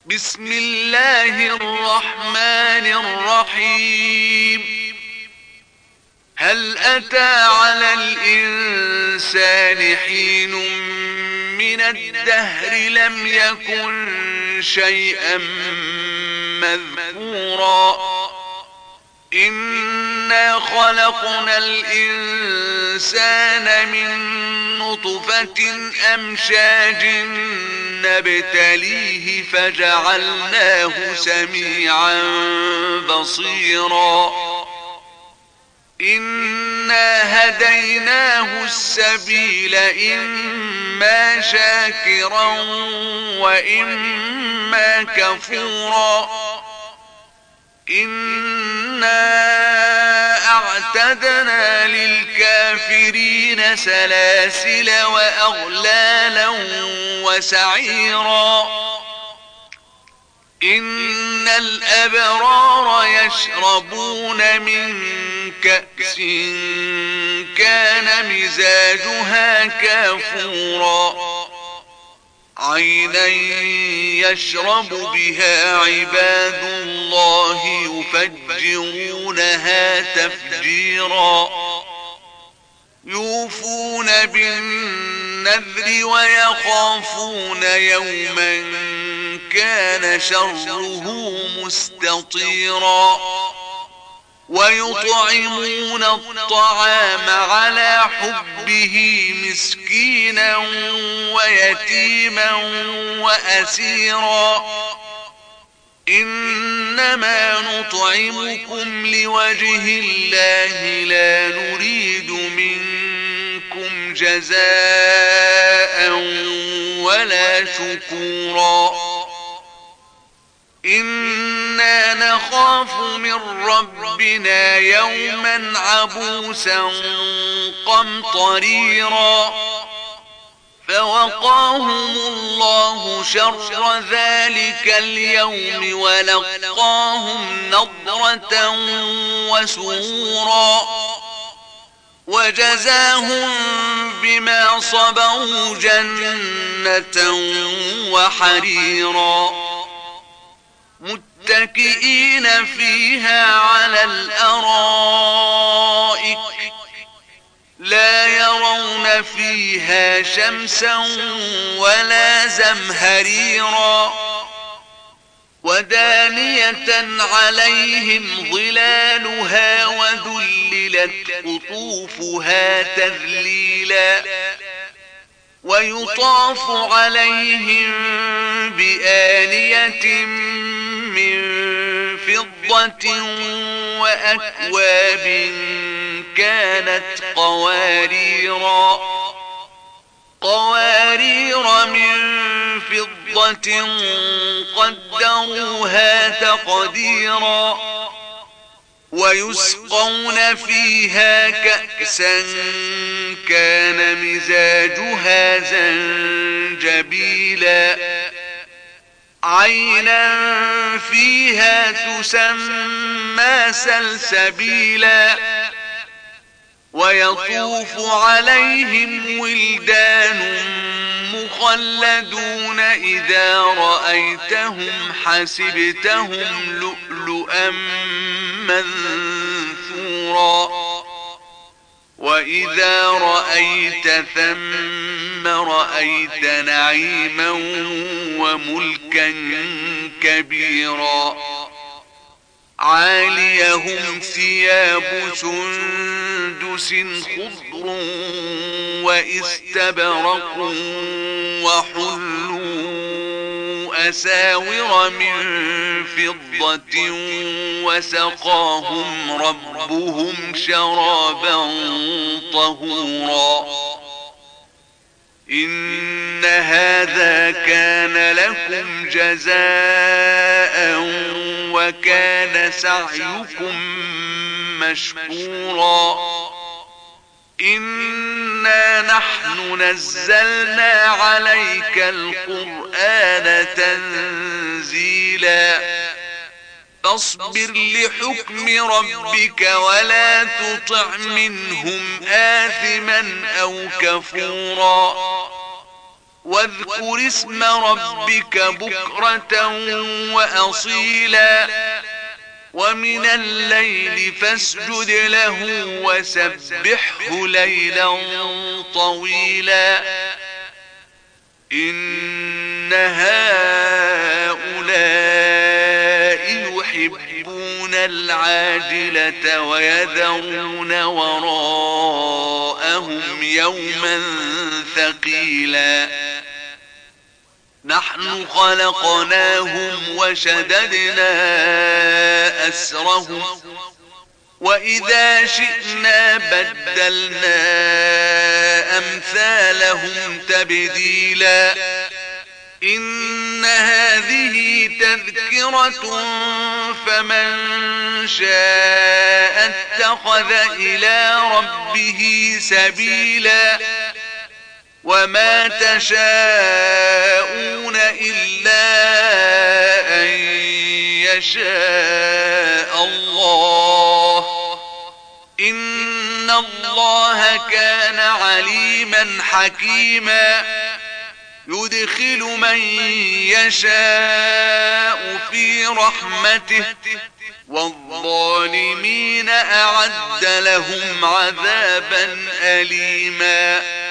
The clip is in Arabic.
بسم الله الرحمن الرحيم. هل أتى على الإنسان حين من الدهر لم يكن شيئا مذكورا إنا خلقنا الإنسان من نطفة أمشاج نبتليه فجعلناه سميعا بصيرا إنا هديناه السبيل إما شاكرا وإما كفورا إنا أعتدنا للكافرين سلاسل وأغلالا وسعيرا إن الأبرار يشربون من كأس كان مزاجها كافورا عينا يشرب بها عباد الله يفجرونها تفجيرا يوفون بالنذر ويخافون يوما كان شره مستطيرا ويطعمون الطعام على حبه مسكينا ويتيما وأسيرا إنما نطعمكم لوجه الله لا نريد منكم جزاء ولا شكورا إنا نخاف من ربنا يوما عبوسا قمطريرا فوقاهم الله شر ذلك اليوم ولقاهم نضرة وسرورا وجزاهم بما صبروا جنة وحريرا متكئين فيها على الأرائك لا يرون فيها شمسا ولا زمهريرا ودانية عليهم ظلالها وذللت قطوفها تذليلا ويطاف عليهم بآنية من فضة وأكواب كانت قوارير من فضة قدروها تقديرا ويسقون فيها كأسا كان مزاجها زنجبيلا عينا فيها تسمى سلسبيلا ويطوف عليهم ولدان مخلدون إذا رأيتهم حسبتهم لؤلؤا منثورا وإذا رأيت ثم رأيت نعيما وملكا كبيرا عاليهم ثياب سندس خضر واستبرق وحلوا أساور من فضة وسقاهم ربهم شرابا طهورا إن هذا كان لكم جزاء وكان سعيكم مشكورا إنا نحن نزلنا عليك القرآن تنزيلا فاصبر لحكم ربك ولا تطع منهم آثما أو كفورا واذكر اسم ربك بكرة وأصيلا ومن الليل فاسجد له وسبحه ليلا طويلا إن هؤلاء يحبون العاجلة ويذرون وراءهم يوما ثقيلا نحن خلقناهم وشددنا أسرهم وإذا شئنا بدلنا أمثالهم تبديلا إن هذه تذكرة فمن شاء اتخذ إلى ربه سبيلا وما تشاءون إلا أن يشاء الله إن الله كان عليما حكيما يدخل من يشاء في رحمته والظالمين أعد لهم عذابا أليما